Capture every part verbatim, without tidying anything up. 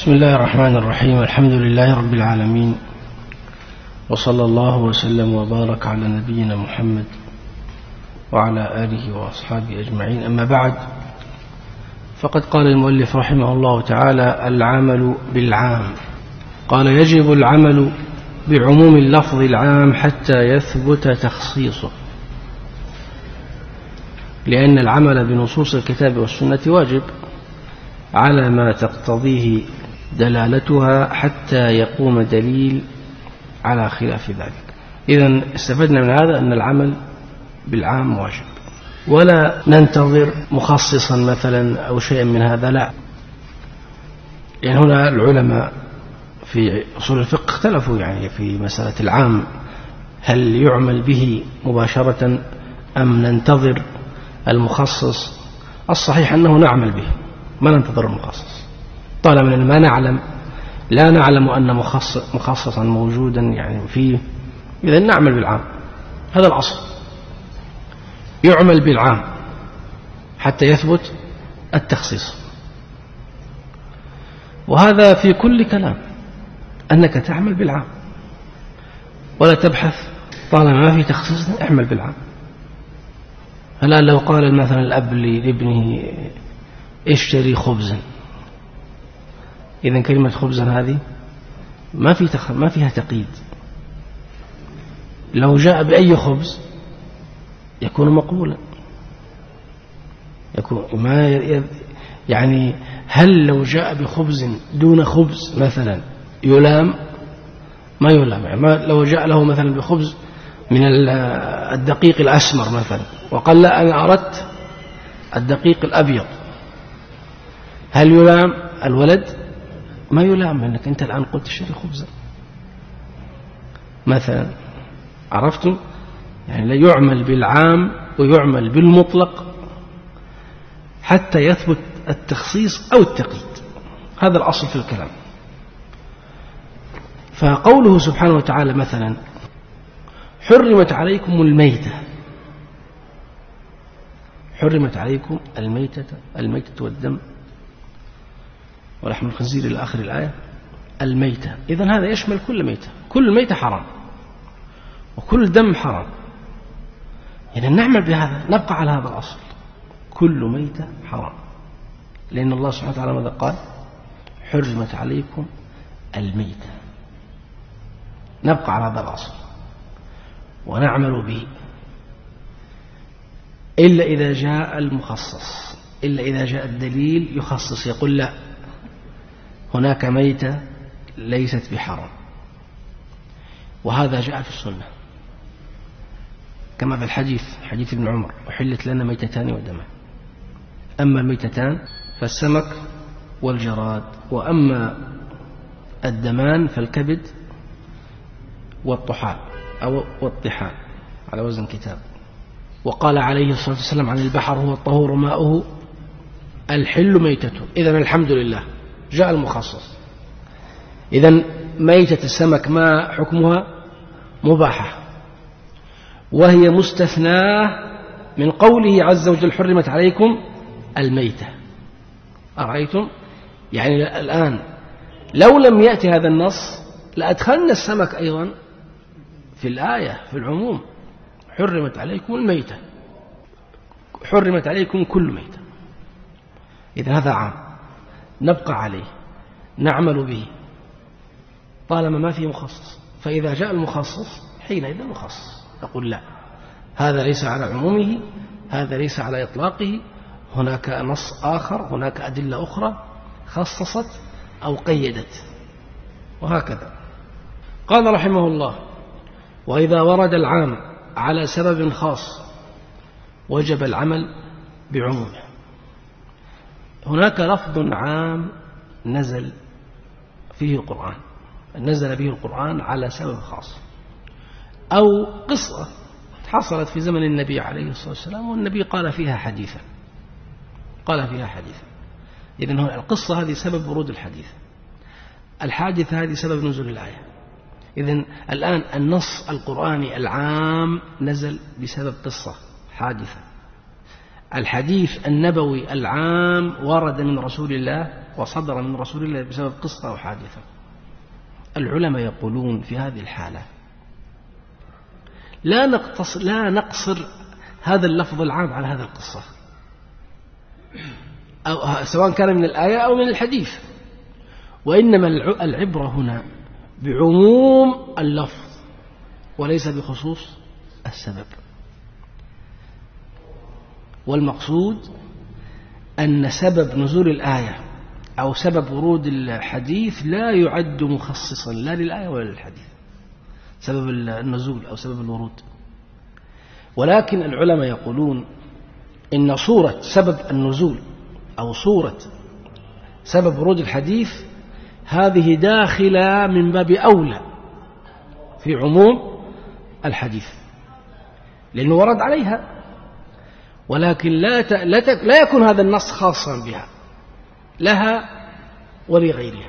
بسم الله الرحمن الرحيم. الحمد لله رب العالمين، وصلى الله وسلم وبارك على نبينا محمد وعلى آله وأصحابه أجمعين. أما بعد، فقد قال المؤلف رحمه الله تعالى: العمل بالعام. قال: يجب العمل بعموم اللفظ العام حتى يثبت تخصيصه، لأن العمل بنصوص الكتاب والسنة واجب على ما تقتضيه دلالتها حتى يقوم دليل على خلاف ذلك. إذن استفدنا من هذا أن العمل بالعام واجب، ولا ننتظر مخصصا مثلا أو شيئا من هذا، لا. يعني هنا العلماء في أصول الفقه اختلفوا يعني في مسألة العام، هل يعمل به مباشرة أم ننتظر المخصص؟ الصحيح أنه نعمل به، ما ننتظر المخصص، طالما ما نعلم لا نعلم أن مخصص مخصصا موجودا يعني فيه، إذا نعمل بالعام. هذا الأصل، يعمل بالعام حتى يثبت التخصيص. وهذا في كل كلام، أنك تعمل بالعام ولا تبحث، طالما ما في تخصيص اعمل بالعام. الآن لو قال مثلا الأب لابنه: اشتري خبزا، إذن كلمة خبزا هذه ما في تخ... ما فيها تقييد. لو جاء بأي خبز يكون مقبولا، يكون ما ي... يعني هل لو جاء بخبز دون خبز مثلا يلام؟ ما يلام. يعني ما لو جاء له مثلا بخبز من الدقيق الأسمر مثلا وقال: لا، أنا أردت الدقيق الأبيض، هل يلام الولد؟ ما يلام، لأنك أنت الآن قلت اشتري خبزا مثلا. عرفتم؟ يعني لا، يعمل بالعام ويعمل بالمطلق حتى يثبت التخصيص أو التقييد. هذا الأصل في الكلام. فقوله سبحانه وتعالى مثلا: حرمت عليكم الميتة، حرمت عليكم الميتة الميتة والدم ولحم الخنزير إلى آخر الآية. الميتة، إذن هذا يشمل كل ميتة، كل ميتة حرام وكل دم حرام. إذن نعمل بهذا، نبقى على هذا الأصل، كل ميتة حرام، لأن الله سبحانه وتعالى ماذا قال؟ حرمت عليكم الميتة. نبقى على هذا الأصل ونعمل به، إلا إذا جاء المخصص، إلا إذا جاء الدليل يخصص، يقول: لا، هناك ميتة ليست بحرام. وهذا جاء في السنة كما في الحديث، حديث ابن عمر: أحلت لنا ميتتان ودمان. أما الميتتان فالسمك والجراد، وأما الدمان فالكبد والطحال أو والطحال على وزن كتاب. وقال عليه الصلاة والسلام عن البحر: هو الطهور ماؤه الحل ميتته. إذن الحمد لله جاء المخصص. إذن ميتة السمك ما حكمها؟ مباحة، وهي مستثناة من قوله عز وجل: حرمت عليكم الميتة. أرأيتم؟ يعني الآن لو لم يأتي هذا النص لأدخلنا السمك أيضا في الآية في العموم: حرمت عليكم الميتة، حرمت عليكم كل ميتة. إذن هذا عام، نبقى عليه، نعمل به طالما ما في مخصص. فإذا جاء المخصص حينئذ مخصص، نقول: لا، هذا ليس على عمومه، هذا ليس على إطلاقه، هناك نص آخر، هناك أدلة أخرى خصصت أو قيدت، وهكذا. قال رحمه الله: وإذا ورد العام على سبب خاص وجب العمل بعمومه. هناك لفظ عام نزل فيه القرآن، نزل به القرآن على سبب خاص، أو قصة حصلت في زمن النبي عليه الصلاة والسلام والنبي قال فيها حديثا، قال فيها حديثا. إذن القصة هذه سبب ورود الحديث، الحادثة هذه سبب نزول الآية. إذن الآن النص القرآني العام نزل بسبب قصة حادثة. الحديث النبوي العام ورد من رسول الله وصدر من رسول الله بسبب قصة أو حادثة. العلماء يقولون في هذه الحالة لا نقتصر, لا نقصر هذا اللفظ العام على هذا القصة، أو سواء كان من الآية أو من الحديث، وإنما العبرة هنا بعموم اللفظ وليس بخصوص السبب. والمقصود أن سبب نزول الآية أو سبب ورود الحديث لا يعد مخصصا لا للآية ولا للحديث، سبب النزول أو سبب الورود. ولكن العلماء يقولون إن صورة سبب النزول أو صورة سبب ورود الحديث هذه داخلة من باب أولى في عموم الحديث، لأنه ورد عليها، ولكن لا ت... لا, ت... لا يكون هذا النص خاصا بها، لها ولغيرها.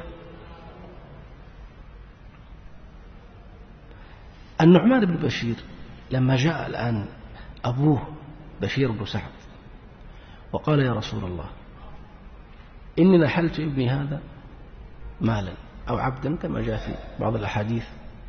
النعمان بن بشير لما جاء الآن أبوه بشير بن سعد وقال يا رسول الله إني نحلت ابني هذا مالا أو عبدا كما جاء في بعض الأحاديث،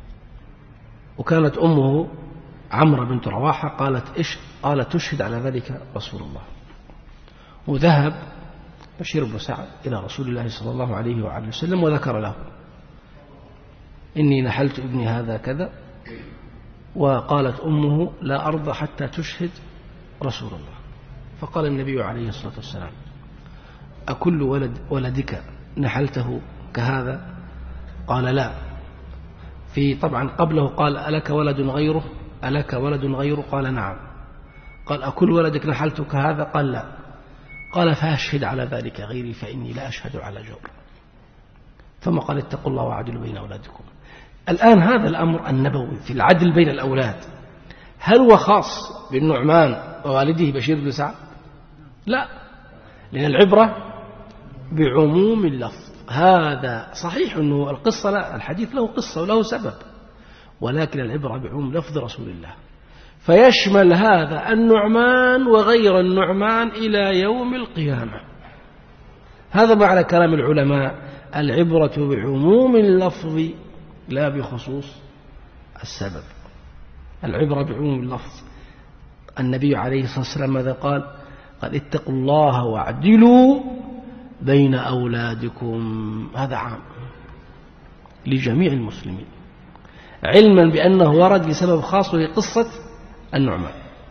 وكانت أمه عمرو بنت رواحة قالت إيش؟ قالت تشهد على ذلك رسول الله. وذهب بشير بن سعد إلى رسول الله صلى الله عليه وآله وسلم وذكر له إني نحلت ابني هذا كذا، وقالت أمه لا أرضى حتى تشهد رسول الله. فقال النبي عليه الصلاة والسلام أكل ولد ولدك نحلته كهذا؟ قال لا. في طبعا قبله قال ألك ولد غيره؟ ألك ولد غيره؟ قال نعم. قال أكل ولدك نحلته كهذا؟ قال لا. قال فأشهد على ذلك غيري فإني لا أشهد على جور. ثم قال اتقوا الله وعدلوا بين أولادكم. الآن هذا الأمر النبوي في العدل بين الأولاد هل هو خاص بالنعمان ووالده بشير بن سعد؟ لا، لأن العبرة بعموم اللفظ. هذا صحيح أنه القصة لا، الحديث له قصة وله سبب، ولكن العبرة بعموم لفظ رسول الله، فيشمل هذا النعمان وغير النعمان إلى يوم القيامة. هذا معنى كلام العلماء العبرة بعموم اللفظ لا بخصوص السبب. العبرة بعموم اللفظ. النبي عليه الصلاة والسلام ماذا قال؟ قال اتقوا الله واعدلوا بين أولادكم. هذا عام لجميع المسلمين، علما بأنه ورد لسبب خاص وهي قصة النعمان.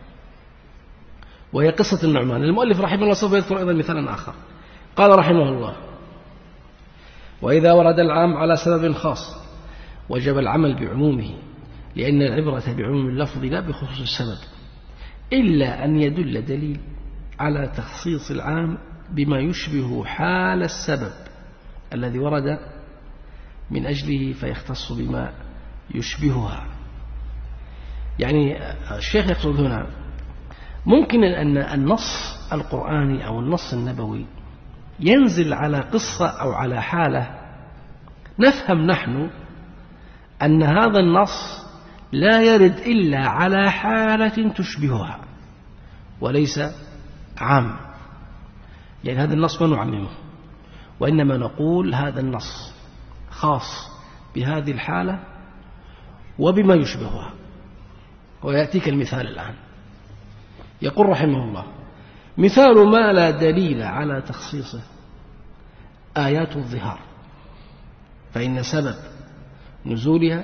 وهي قصة النعمان المؤلف رحمه الله سوف يذكر أيضا مثالا آخر. قال رحمه الله وإذا ورد العام على سبب خاص وجب العمل بعمومه، لأن العبرة بعموم اللفظ لا بخصوص السبب، إلا أن يدل دليل على تخصيص العام بما يشبه حال السبب الذي ورد من أجله فيختص بما يشبهها. يعني الشيخ يقصد هنا ممكن أن النص القرآني أو النص النبوي ينزل على قصة أو على حالة نفهم نحن أن هذا النص لا يرد إلا على حالة تشبهها وليس عام. يعني هذا النص ما نعممه، وإنما نقول هذا النص خاص بهذه الحالة وبما يشبهها. ويأتيك المثال الآن. يقول رحمه الله مثال ما لا دليل على تخصيصه آيات الظهار، فإن سبب نزولها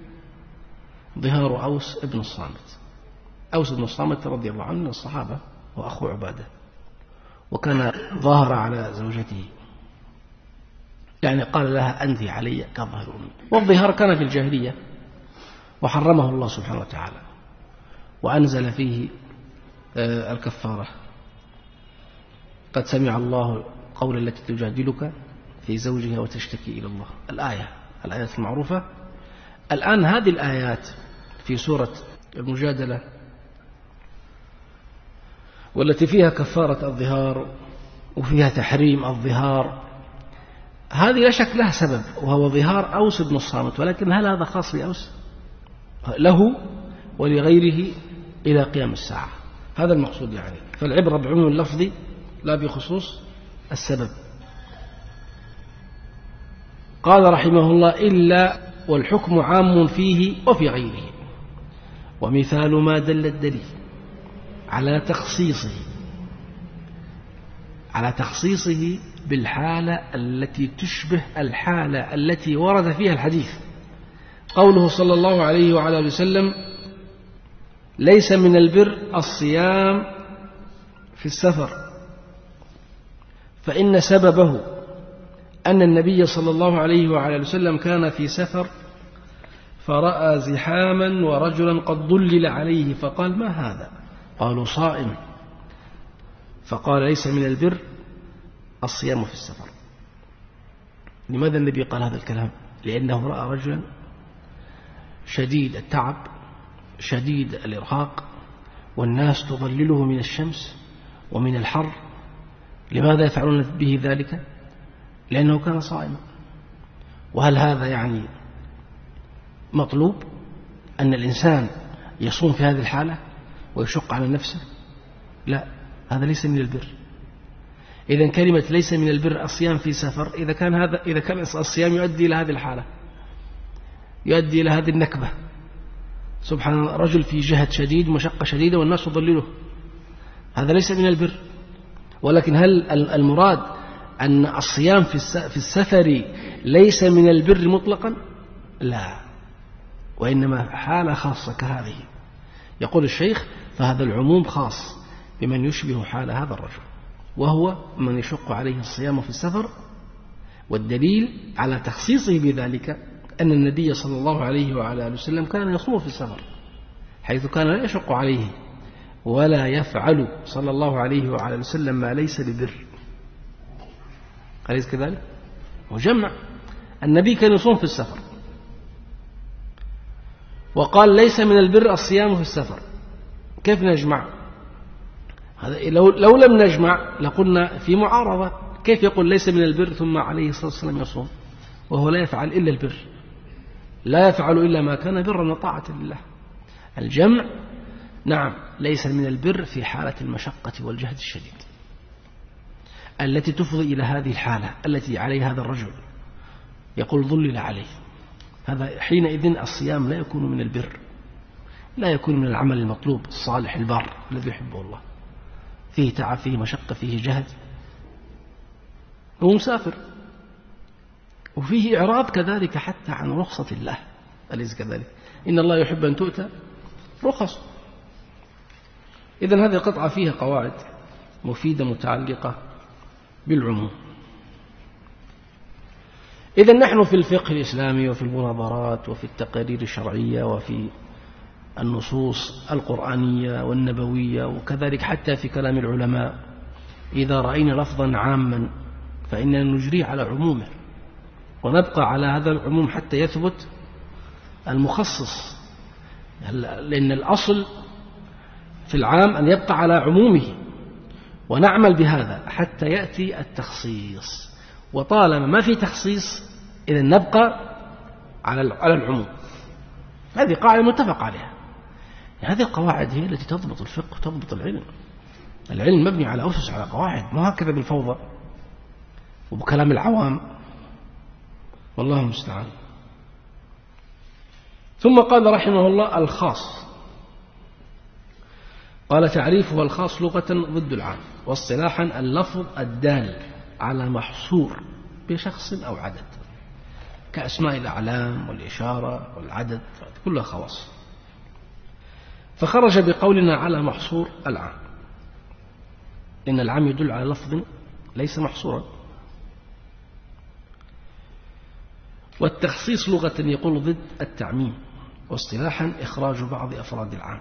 ظهار أوس ابن الصامت. أوس ابن الصامت رضي الله عنه من الصحابة وأخو عبادة، وكان ظاهر على زوجته، يعني قال لها أنت علي كظهر أمي. والظهار كان في الجاهلية وحرمه الله سبحانه وتعالى وأنزل فيه الكفارة. قد سمع الله قول التي تجادلك في زوجها وتشتكي إلى الله، الآية الآيات المعروفة. الآن هذه الآيات في سورة المجادلة والتي فيها كفارة الظهار وفيها تحريم الظهار، هذه لا شك لها سبب وهو ظهار أوس بن الصامت، ولكن هل هذا خاص بأوس؟ له ولغيره إلى قيام الساعة. هذا المقصود يعني. فالعبرة بعموم اللفظ لا بخصوص السبب. قال رحمه الله: إلا والحكم عام فيه وفي غيره، ومثال ما دل الدليل على تخصيصه على تخصيصه بالحالة التي تشبه الحالة التي ورد فيها الحديث قوله صلى الله عليه وعلى آله وسلم: ليس من البر الصيام في السفر، فإن سببه أن النبي صلى الله عليه وعلى آله وسلم كان في سفر فرأى زحاما ورجلا قد ضلل عليه فقال: ما هذا؟ قالوا: صائم. فقال: ليس من البر الصيام في السفر. لماذا النبي قال هذا الكلام؟ لأنه رأى رجلا شديد التعب شديد الإرهاق والناس تظلله من الشمس ومن الحر. لماذا يفعلون به ذلك؟ لأنه كان صائما. وهل هذا يعني مطلوب أن الإنسان يصوم في هذه الحالة ويشق على نفسه؟ لا، هذا ليس من البر. إذن كلمة ليس من البر الصيام في سفر، إذا كان هذا إذا كان الصيام يؤدي إلى هذه الحالة، يؤدي إلى هذه النكبة، سبحان الله، رجل في جهد شديد مشقة شديدة والناس تضلله، هذا ليس من البر. ولكن هل المراد أن الصيام في السفر ليس من البر مطلقا؟ لا، وإنما حالة خاصة كهذه. يقول الشيخ: فهذا العموم خاص بمن يشبه حال هذا الرجل، وهو من يشق عليه الصيام في السفر. والدليل على تخصيصه بذلك أن النبي صلى الله عليه وعلى آله وسلم كان يصوم في السفر، حيث كان لا يشق عليه ولا يفعل صلى الله عليه وعلى آله وسلم ما ليس ببر. أليس كذلك؟ وجمع النبي كان يصوم في السفر، وقال: ليس من البر الصيام في السفر. كيف نجمع هذا؟ لو, لو لم نجمع لقلنا في معارضة. كيف يقول ليس من البر ثم عليه الصلاة والسلام يصوم وهو لا يفعل إلا البر، لا يفعل إلا ما كان برا وطاعة لله؟ الجمع نعم، ليس من البر في حالة المشقة والجهد الشديد التي تفضي إلى هذه الحالة التي عليها هذا الرجل، يقول ظلل عليه. هذا حينئذ الصيام لا يكون من البر، لا يكون من العمل المطلوب الصالح البار الذي يحبه الله، فيه تعب، فيه مشقة، فيه جهد، هو مسافر، وفيه إعراض كذلك حتى عن رخصة الله. أليس كذلك؟ إن الله يحب أن تؤتى رخص. إذن هذه القطعة فيها قواعد مفيدة متعلقة بالعموم. إذن نحن في الفقه الإسلامي وفي المناظرات وفي التقارير الشرعية وفي النصوص القرآنية والنبوية وكذلك حتى في كلام العلماء، إذا رأينا لفظا عاما فإننا نجري على عمومه ونبقى على هذا العموم حتى يثبت المخصص، لأن الأصل في العام أن يبقى على عمومه، ونعمل بهذا حتى يأتي التخصيص. وطالما ما في تخصيص إذن نبقى على العموم. هذه قاعدة متفق عليها. هذه القواعد هي التي تضبط الفقه وتضبط العلم. العلم مبني على أسس، على قواعد، ما هكذا بالفوضى وبكلام العوام، والله المستعان. ثم قال رحمه الله: الخاص. قال: تعريفه الخاص لغة ضد العام، واصطلاحا اللفظ الدال على محصور بشخص أو عدد، كأسماء الأعلام والإشارة والعدد، كلها خواص. فخرج بقولنا على محصور العام، إن العام يدل على لفظ ليس محصورا. والتخصيص لغة يقول ضد التعميم، واصطلاحا إخراج بعض أفراد العام.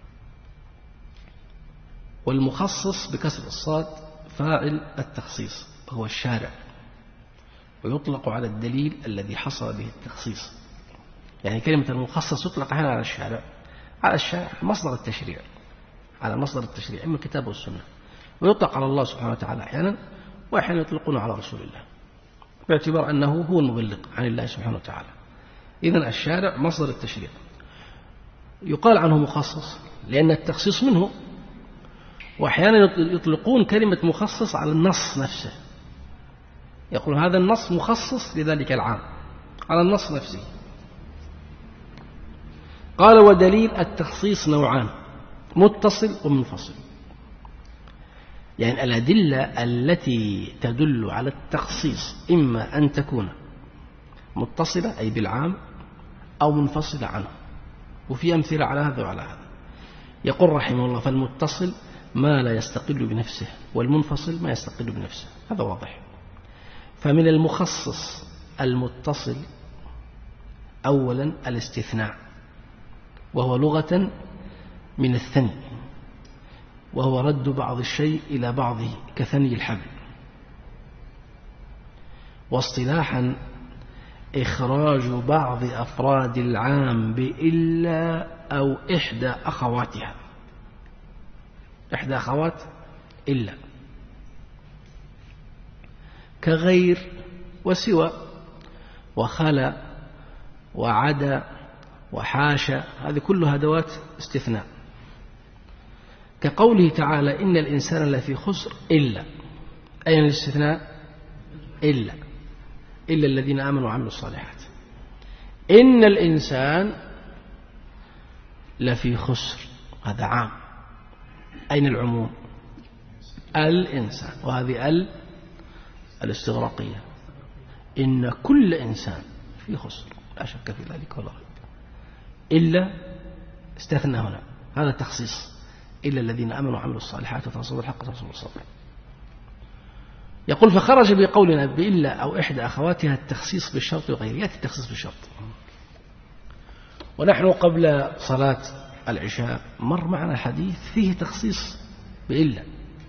والمخصص بكسر الصاد فاعل التخصيص هو الشارع، ويطلق على الدليل الذي حصل به التخصيص. يعني كلمة المخصص يطلق هنا على الشارع، على الشارع مصدر التشريع، على مصدر التشريع إما الكتاب والسنة، ويطلق على الله سبحانه وتعالى أحيانا، وأحيانا يطلقون على رسول الله باعتبار أنه هو المبلغ عن الله سبحانه وتعالى. إذن الشارع مصدر التشريع، يقال عنه مخصص لأن التخصيص منه، وأحيانا يطلقون كلمة مخصص على النص نفسه، يقول هذا النص مخصص لذلك العام على النص نفسه. قال ودليل التخصيص نوعان، متصل ومنفصل. يعني الأدلة التي تدل على التخصيص إما أن تكون متصلة أي بالعام أو منفصلة عنه، وفي أمثلة على هذا وعلى هذا. يقول رحمه الله فالمتصل ما لا يستقل بنفسه، والمنفصل ما يستقل بنفسه، هذا واضح. فمن المخصص المتصل أولا الاستثناء، وهو لغة من الثني، وهو رد بعض الشيء إلى بعضه كثني الحبل. واصطلاحا إخراج بعض أفراد العام بإلا أو إحدى أخواتها، إحدى أخوات إلا، كغير وسوى وخلا وعدا وحاشا، هذه كلها أدوات استثناء. كقوله تعالى إن الإنسان لفي خسر إلا، أين الاستثناء؟ إلا إلا الذين آمنوا وعملوا الصالحات. إن الإنسان لفي خسر، هذا عام. أين العموم؟ الإنسان، وهذه ال الاستغراقية، إن كل إنسان في خسر لا شك في ذلك ولا ريب. إلا استثنى هنا، هذا التخصيص، إلا الذين آمنوا وعملوا الصالحات وتواصوا بالحق وتواصوا بالصبر. يقول فخرج بقولنا بإلا أو إحدى أخواتها التخصيص بالشرط وغيره. يأتي التخصيص بالشرط. ونحن قبل صلاة العشاء مر معنا حديث فيه تخصيص بإلا،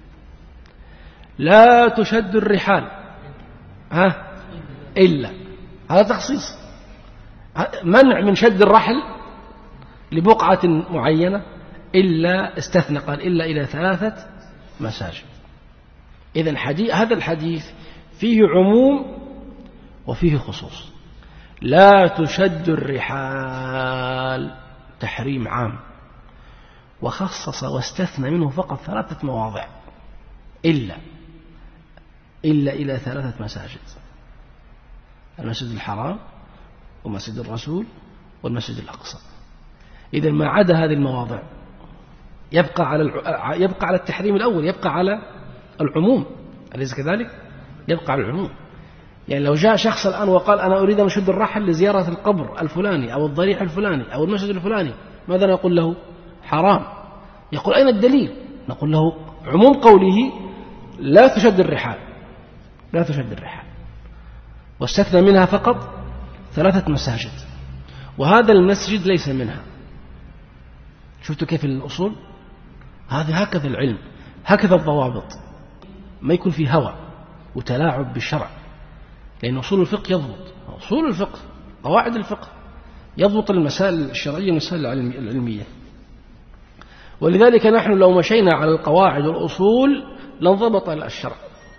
لا تشد الرحال ها إلا، هذا تخصيص، منع من شد الرحل لبقعة معينة، إلا استثنى قال إلا إلى ثلاثة مساجد. إذن هذا الحديث فيه عموم وفيه خصوص. لا تشد الرحال تحريم عام، وخصص واستثنى منه فقط ثلاثة مواضع، إلا إلا إلى ثلاثة مساجد: المسجد الحرام ومسجد الرسول والمسجد الأقصى. إذا ما عدا هذه المواضع يبقى على يبقى على التحريم الأول، يبقى على العموم، أليس كذلك؟ يبقى على العموم. يعني لو جاء شخص الآن وقال أنا أريد أن أشد الرحل لزيارة القبر الفلاني أو الضريح الفلاني أو المسجد الفلاني، ماذا نقول له؟ حرام. يقول أين الدليل؟ نقول له عموم قوله لا تشد الرحال، لا تشد الرحال، واستثنى منها فقط ثلاثة مساجد، وهذا المسجد ليس منها. شفتوا كيف الأصول؟ هذا هكذا العلم، هكذا الضوابط، ما يكون في هوى وتلاعب بالشرع، لأن أصول الفقه يضبط، أصول الفقه قواعد الفقه يضبط المسائل الشرعية والمسائل العلمية. ولذلك نحن لو مشينا على القواعد والأصول لانضبط الشرع،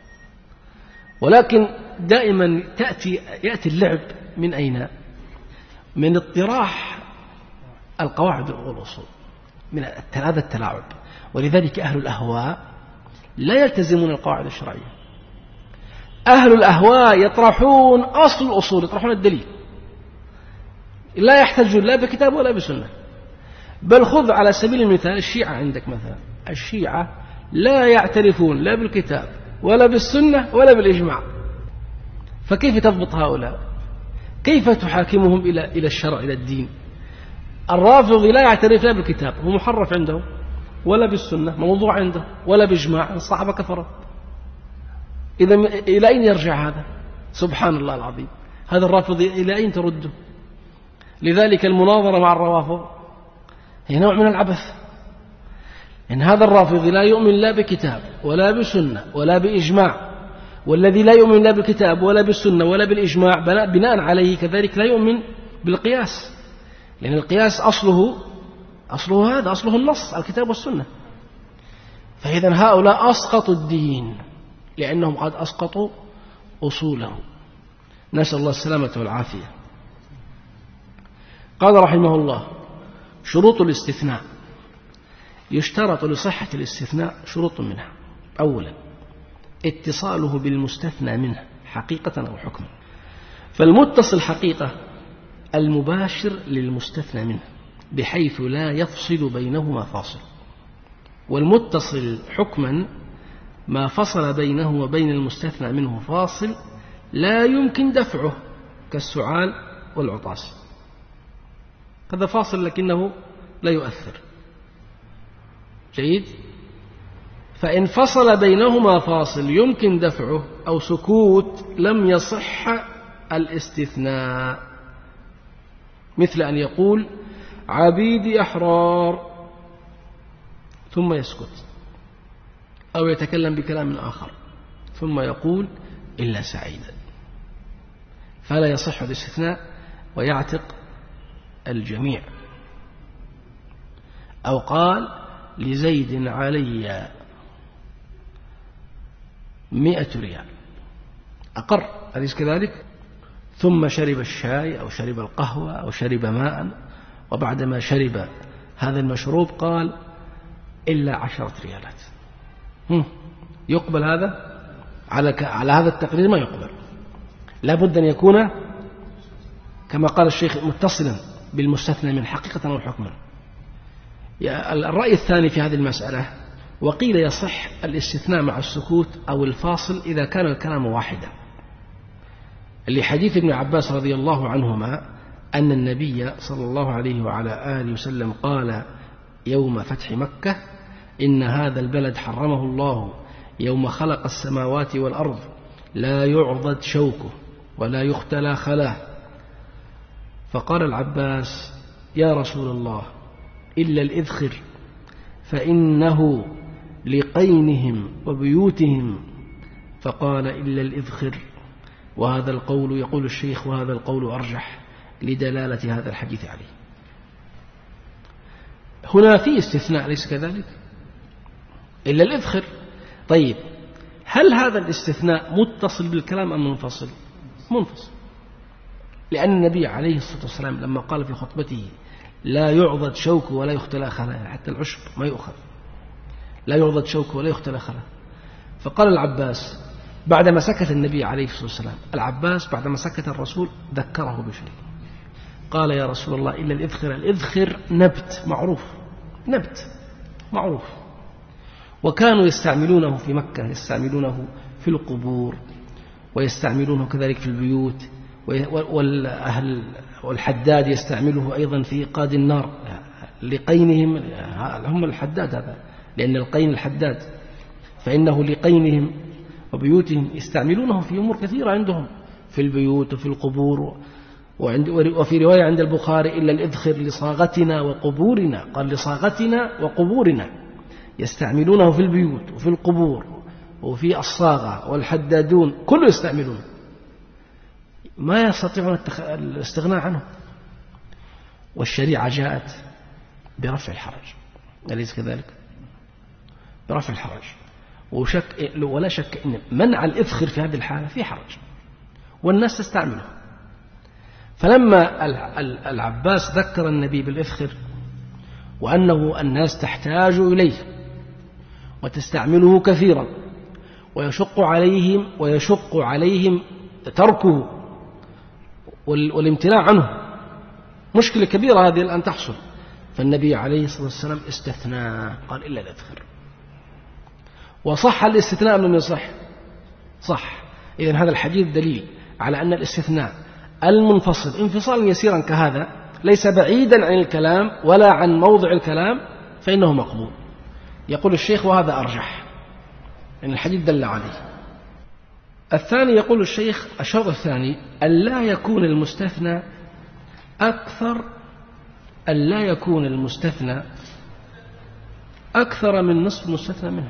ولكن دائما تأتي يأتي اللعب من أين؟ من اطراح القواعد والأصول، من هذا التلاعب. ولذلك أهل الأهواء لا يلتزمون القواعد الشرعية. أهل الأهواء يطرحون أصل الأصول، يطرحون الدليل، لا يحتجون لا بكتاب ولا بسنة. بل خذ على سبيل المثال الشيعة عندك مثلا، الشيعة لا يعترفون لا بالكتاب ولا بالسنة ولا بالإجماع، فكيف تضبط هؤلاء؟ كيف تحاكمهم إلى إلى الشرع إلى الدين؟ الرافضي لا يعترف لا بالكتاب، هو محرف عنده، ولا بالسنة موضوع عنده، ولا بإجماع الصحابة كفروا. إذا إلى أين يرجع هذا؟ سبحان الله العظيم، هذا الرافضي إلى أين ترده؟ لذلك المناظرة مع الروافض هي نوع من العبث، إن هذا الرافضي لا يؤمن لا بكتاب ولا بسنة ولا بإجماع، والذي لا يؤمن لا بالكتاب ولا بالسنة ولا بالإجماع بناء عليه كذلك لا يؤمن بالقياس، لأن القياس أصله أصله هذا، أصله النص الكتاب والسنة. فإذا هؤلاء أسقطوا الدين لأنهم قد أسقطوا أصوله، نسأل الله السلامة والعافية. قال رحمه الله: شروط الاستثناء يشترط لصحة الاستثناء شروط منها. أولا اتصاله بالمستثنى منه حقيقة أو حكما. فالمتصل حقيقة المباشر للمستثنى منه بحيث لا يفصل بينهما فاصل، والمتصل حكما ما فصل بينه وبين المستثنى منه فاصل لا يمكن دفعه كالسعال والعطاس، هذا فاصل لكنه لا يؤثر. جيد. فإن فصل بينهما فاصل يمكن دفعه أو سكوت لم يصح الاستثناء، مثل أن يقول عبيدي أحرار ثم يسكت، أو يتكلم بكلام آخر ثم يقول إلا سعيدا، فلا يصح الاستثناء ويعتق الجميع. أو قال لزيد علي مئة ريال أقر، أليس كذلك؟ ثم شرب الشاي أو شرب القهوة أو شرب ماء، وبعدما شرب هذا المشروب قال إلا عشرة ريالات، يقبل هذا؟ على على هذا التقرير ما يقبل، لا بد أن يكون كما قال الشيخ متصلا بالمستثنى من حقيقة أو حكما. الرأي الثاني في هذه المسألة، وقيل يصح الاستثناء مع السكوت أو الفاصل إذا كان الكلام واحدا، لحديث ابن عباس رضي الله عنهما أن النبي صلى الله عليه وعلى آله وسلم قال يوم فتح مكة إن هذا البلد حرمه الله يوم خلق السماوات والأرض لا يعضد شوكه ولا يختلى خلاه. فقال العباس يا رسول الله إلا الإذخر فإنه لقينهم وبيوتهم، فقال إلا الإذخر، وهذا القول يقول الشيخ وهذا القول أرجح لدلالة هذا الحديث عليه. هنا في استثناء ليس كذلك؟ إلا الإذخر. طيب هل هذا الاستثناء متصل بالكلام أم منفصل؟ منفصل، لأن النبي عليه الصلاة والسلام لما قال في خطبته لا يعضد شوك ولا يختلى خلا، حتى العشب ما يؤخذ، لا يعضد شوك ولا يختلى خلا، فقال العباس بعدما سكت النبي عليه الصلاة والسلام، العباس بعدما سكت الرسول ذكره بشيء، قال يا رسول الله إلا الإذخر. الإذخر نبت معروف، نبت معروف، وكانوا يستعملونه في مكة، يستعملونه في القبور ويستعملونه كذلك في البيوت، والأهل والحداد يستعمله أيضا في إيقاد النار لقينهم، هم الحداد هذا، لأن القين الحداد، فإنه لقينهم وبيوتهم يستعملونه في أمور كثيرة عندهم في البيوت وفي القبور. وفي رواية عند البخاري إلا الإذخر لصاغتنا وقبورنا، قال لصاغتنا وقبورنا، يستعملونه في البيوت وفي القبور وفي الصاغة، والحدادون كله يستعملونه، ما يستطيعون الاستغناء عنه. والشريعة جاءت برفع الحرج، أليس كذلك؟ برفع الحرج، وشك ولا شك أن منع الإذخر في هذه الحالة في حرج، والناس تستعمله. فلما العباس ذكر النبي بالإذخر وأنه الناس تحتاج إليه وتستعمله كثيرا ويشق عليهم ويشق عليهم تركه والامتناع عنه، مشكلة كبيرة هذه الآن تحصل، فالنبي عليه الصلاة والسلام استثنى، قال إلا الإذخر. وصح الاستثناء من يصح صح. إذن هذا الحديث دليل على أن الاستثناء المنفصل انفصالا يسيرا كهذا ليس بعيدا عن الكلام ولا عن موضع الكلام، فإنه مقبول. يقول الشيخ وهذا أرجح، إن الحديث دل عليه. الثاني يقول الشيخ الشرط الثاني ألا يكون المستثنى أكثر ألا يكون المستثنى أكثر من نصف المستثنى منه.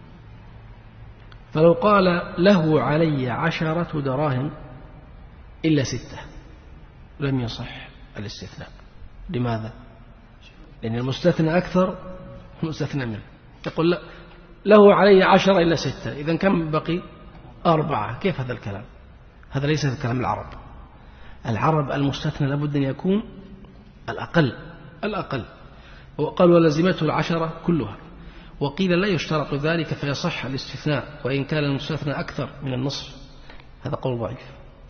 فلو قال له علي عشرة دراهم إلا ستة لم يصح الاستثناء. لماذا؟ لأن المستثنى أكثر المستثنى منه. يقول له علي عشرة إلا ستة، إذن كم بقي؟ أربعة. كيف هذا الكلام؟ هذا ليس كلام العرب. العرب المستثنى لابد أن يكون الأقل الأقل. وقال ولزمته العشرة كلها. وقيل لا يشترط ذلك فيصح الاستثناء وإن كان المستثنى أكثر من النصف. هذا قول ضعيف،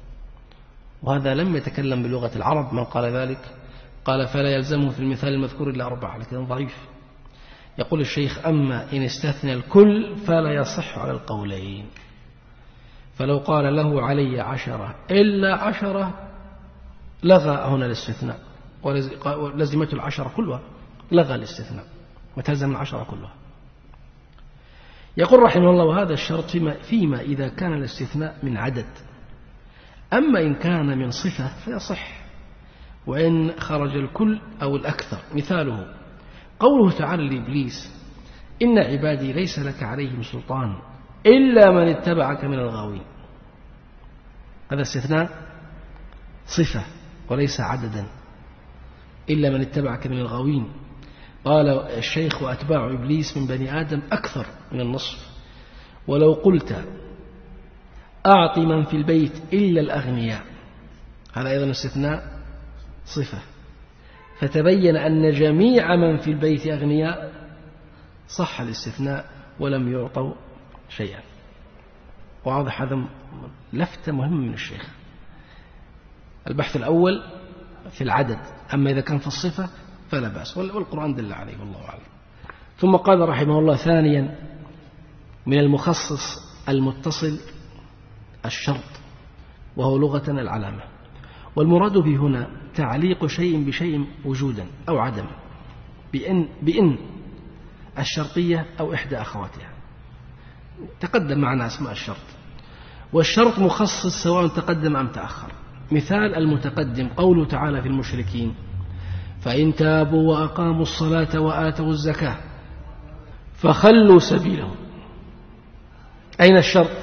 وهذا لم يتكلم بلغة العرب من قال ذلك. قال فلا يلزمه في المثال المذكور إلا أربعة، لكن ضعيف. يقول الشيخ أما إن استثنى الكل فلا يصح على القولين. فلو قال له علي عشرة إلا عشرة لغى هنا الاستثناء، ولزمته العشرة كلها، لغى الاستثناء وتلزم العشرة كلها. يقول رحمه الله وهذا الشرط فيما, فيما إذا كان الاستثناء من عدد. أما إن كان من صفة فيصح وإن خرج الكل أو الأكثر. مثاله قوله تعالى لإبليس إن عبادي ليس لك عليهم سلطان إلا من اتبعك من الغاوين. هذا استثناء صفة وليس عددا، إلا من اتبعك من الغاوين. قال الشيخ وأتباع إبليس من بني آدم أكثر من النصف. ولو قلت أعط من في البيت إلا الأغنياء، هذا أيضا استثناء صفة، فتبين أن جميع من في البيت أغنياء صح الاستثناء ولم يعطوا شيئا. واضح؟ هذا لفتة مهمة من الشيخ. البحث الأول في العدد، أما إذا كان في الصفة فلا بأس، والقرآن دل عليه والله أعلم. ثم قال رحمه الله ثانيا من المخصص المتصل الشرط، وهو لغة العلامة. والمراد به هنا تعليق شيء بشيء وجودا أو عدما، بإن, بإن الشرطية أو إحدى أخواتها. تقدم معنا اسماء الشرط، والشرط مخصص سواء تقدم أم تأخر. مثال المتقدم قوله تعالى في المشركين فإن تابوا وأقاموا الصلاة وآتوا الزكاة فخلوا سبيلهم. أين الشرط؟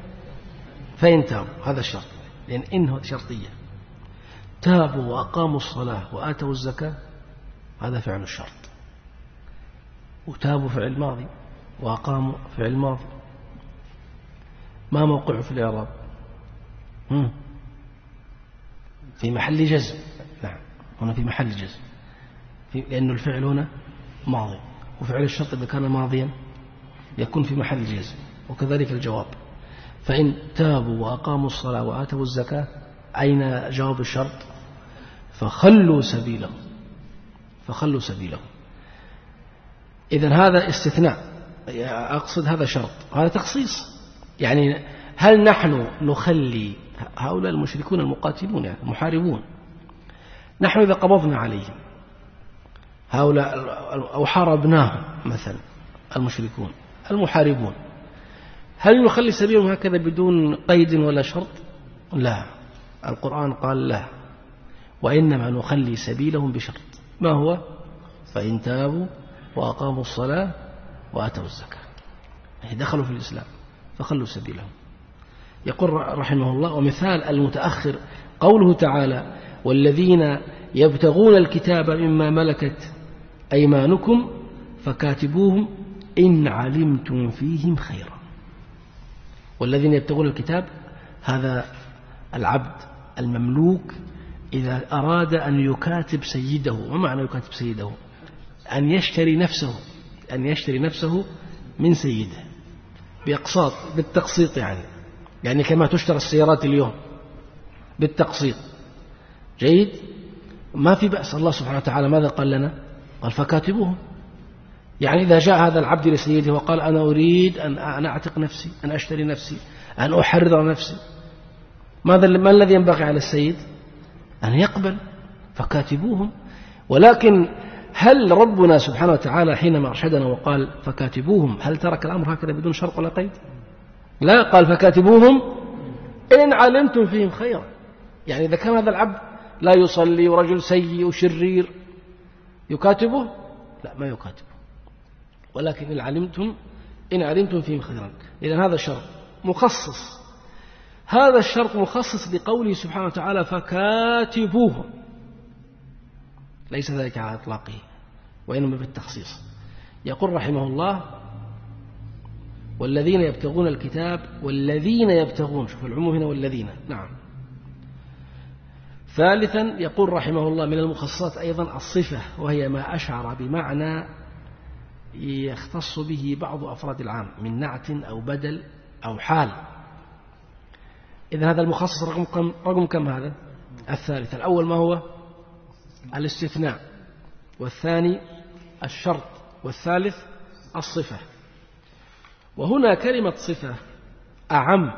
فإن تابوا، هذا الشرط، لأن إنه شرطية. تابوا وأقاموا الصلاة وآتوا الزكاة هذا فعل الشرط، وتابوا فعل ماضي وأقاموا فعل ماضي. ما موقعه في الإعراب؟ في محل جزم. نعم هنا في محل جزم، لأن الفعل هنا ماضي، وفعل الشرط إذا كان ماضيا يكون في محل جزم، وكذلك الجواب. فإن تابوا وأقاموا الصلاة وآتوا الزكاة أين جواب الشرط؟ فخلوا سبيلهم، فخلوا سبيلهم. إذن هذا استثناء، أقصد هذا شرط، هذا تخصيص. يعني هل نحن نخلي هؤلاء المشركون المقاتلون يعني المحاربون، نحن إذا قبضنا عليهم هؤلاء أو حاربناهم مثلا المشركون المحاربون، هل نخلي سبيلهم هكذا بدون قيد ولا شرط؟ لا، القرآن قال لا، وإنما نخلي سبيلهم بشرط. ما هو؟ فإن تابوا وأقاموا الصلاة وآتوا الزكاة، دخلوا في الإسلام فخلوا سبيلهم. يقول رحمه الله ومثال المتأخر قوله تعالى والذين يبتغون الكتاب مما ملكت أيمانكم فكاتبوهم إن علمتم فيهم خيرا. والذين يبتغون الكتاب هذا العبد المملوك إذا أراد أن يكاتب سيده. ما معنى يكاتب سيده؟ أن يشتري نفسه، أن يشتري نفسه من سيده بأقساط، بالتقسيط، يعني يعني كما تشترى السيارات اليوم بالتقسيط. جيد، ما في بأس. الله سبحانه وتعالى ماذا قال لنا؟ قال فكاتبوهم. يعني إذا جاء هذا العبد لسيده وقال أنا أريد أن أعتق نفسي، أن أشتري نفسي، أن أحرر نفسي، ماذا ما الذي ينبغي على السيد؟ أن يقبل، فكاتبوهم. ولكن هل ربنا سبحانه وتعالى حينما أرشدنا وقال فكاتبوهم هل ترك الأمر هكذا بدون شرط ولا قيد؟ لا، قال فكاتبوهم إن علمتم فيهم خيرا. يعني إذا كان هذا العبد لا يصلي ورجل سيء وشرير يكاتبه؟ لا، ما يكاتبه، ولكن إن علمتم إن علمتم فيهم خيرا. إذن هذا شرط مخصص، هذا الشرط مخصص لقوله سبحانه وتعالى فكاتبوهم، ليس ذلك على إطلاقه وإنما بالتخصيص. يقول رحمه الله والذين يبتغون الكتاب، والذين يبتغون، شوف العموم هنا والذين، نعم، ثالثا يقول رحمه الله من المخصصات أيضا الصفة، وهي ما أشعر بمعنى يختص به بعض أفراد العام من نعت أو بدل أو حال. إذن هذا المخصص رقم كم, رقم كم هذا؟ الثالث. الأول ما هو؟ الاستثناء، والثاني الشرط، والثالث الصفة. وهنا كلمة صفة أعم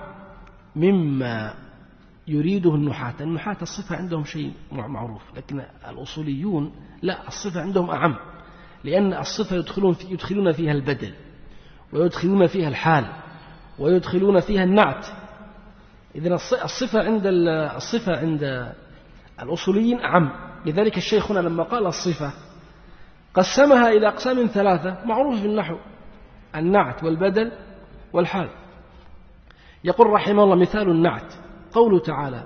مما يريده النحاة. النحاة الصفة عندهم شيء معروف، لكن الأصوليون لا، الصفة عندهم أعم، لأن الصفة يدخلون, في يدخلون فيها البدل، ويدخلون فيها الحال، ويدخلون فيها النعت. إذن الصفة عند الصفة عند الأصوليين أعم. لذلك الشيخ هنا لما قال الصفة قسمها إلى أقسام ثلاثة معروف في النحو: النعت والبدل والحال. يقول رحمه الله مثال النعت قوله تعالى: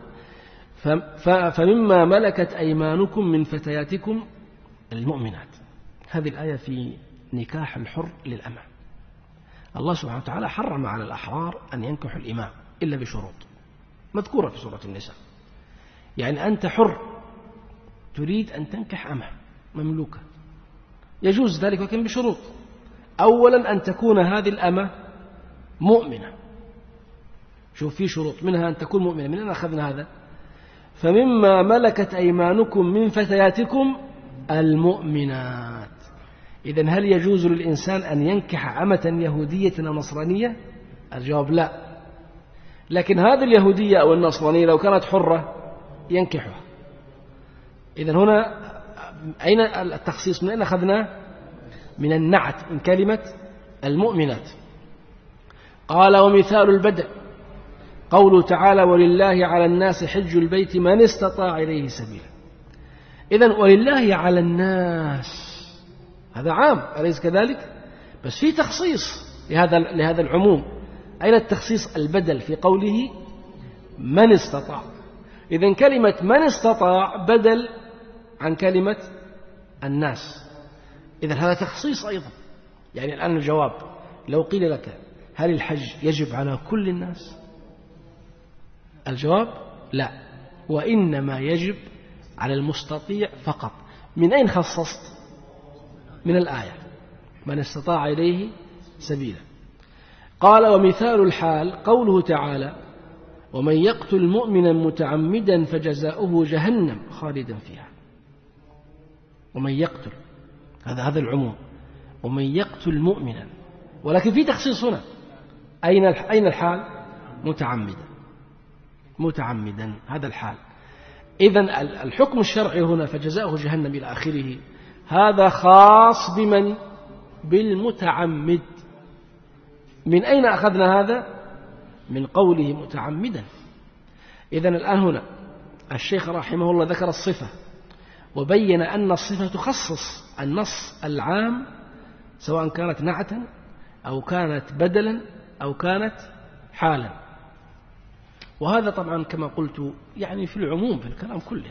فمما ملكت أيمانكم من فتياتكم المؤمنات. هذه الآية في نكاح الحر للأمة. الله سبحانه وتعالى حرم على الأحرار أن ينكحوا الإماء إلا بشروط مذكورة في سورة النساء. يعني أنت حر تريد أن تنكح أمة مملوكة، يجوز ذلك ولكن بشروط. أولا أن تكون هذه الأمة مؤمنة. شوف، في شروط، منها أن تكون مؤمنة. من أين أخذنا هذا؟ فمما ملكت أيمانكم من فتياتكم المؤمنات. إذن هل يجوز للإنسان أن ينكح أمة يهودية أو نصرانية؟ الجواب لا. لكن هذه اليهودية أو النصرانية لو كانت حرة ينكحها. إذن هنا أين التخصيص؟ من أين أخذناه؟ من النعت، من كلمة المؤمنات. قال: ومثال البدء قوله تعالى: ولله على الناس حج البيت من استطاع إليه سبيلا. إذن ولله على الناس هذا عام، أليس كذلك؟ بس في تخصيص لهذا لهذا العموم. أين التخصيص؟ البدل في قوله من استطاع. إذن كلمة من استطاع بدل عن كلمة الناس. إذن هذا تخصيص أيضا. يعني الآن الجواب: لو قيل لك هل الحج يجب على كل الناس؟ الجواب: لا، وإنما يجب على المستطيع فقط. من أين خصصت؟ من الآية: من استطاع إليه سبيلا. قال: ومثال الحال قوله تعالى: ومن يقتل مؤمنا متعمدا فجزاؤه جهنم خالدا فيها. ومن يقتل، هذا هذا العموم، ومن يقتل مؤمنا، ولكن في تخصيص هنا. أين أين الحال؟ متعمدا، متعمدا، هذا الحال. إذن الحكم الشرعي هنا فجزاؤه جهنم إلى آخره، هذا خاص بمن؟ بالمتعمد. من أين أخذنا هذا؟ من قوله متعمدا. إذن الآن هنا الشيخ رحمه الله ذكر الصفة، وبين أن الصفة تخصص النص العام، سواء كانت نعتا أو كانت بدلا أو كانت حالا. وهذا طبعا كما قلت يعني في العموم في الكلام كله.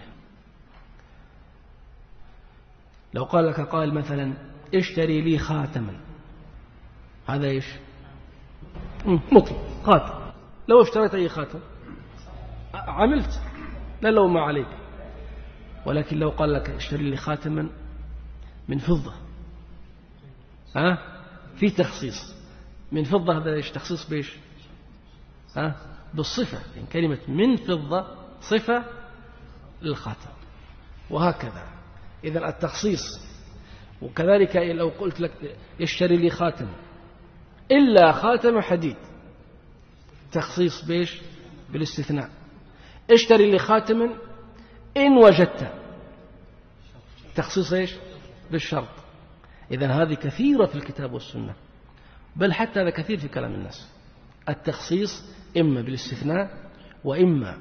لو قال لك قائل مثلا: اشتري لي خاتما، هذا ايش؟ مطلق خاتم. لو اشتريت أي خاتم عملت، لا لو ما عليك. ولكن لو قال لك اشتري لي خاتما من فضة، ها في تخصيص من فضة. هذا ايش؟ تخصيص بيش؟ ها بالصفة. يعني كلمة من فضة صفة للخاتم، وهكذا. إذن التخصيص. وكذلك لو قلت لك اشتري لي خاتم إلا خاتم حديد، تخصيص بيش؟ بالاستثناء. اشتري لي خاتما إن وجدت، تخصيص ايش؟ بالشرط. إذن هذه كثيرة في الكتاب والسنة، بل حتى هذا كثير في كلام الناس. التخصيص إما بالاستثناء، وإما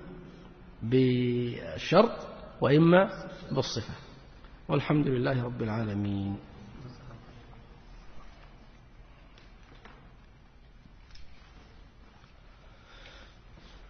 بالشرط، وإما بالصفة. والحمد لله رب العالمين.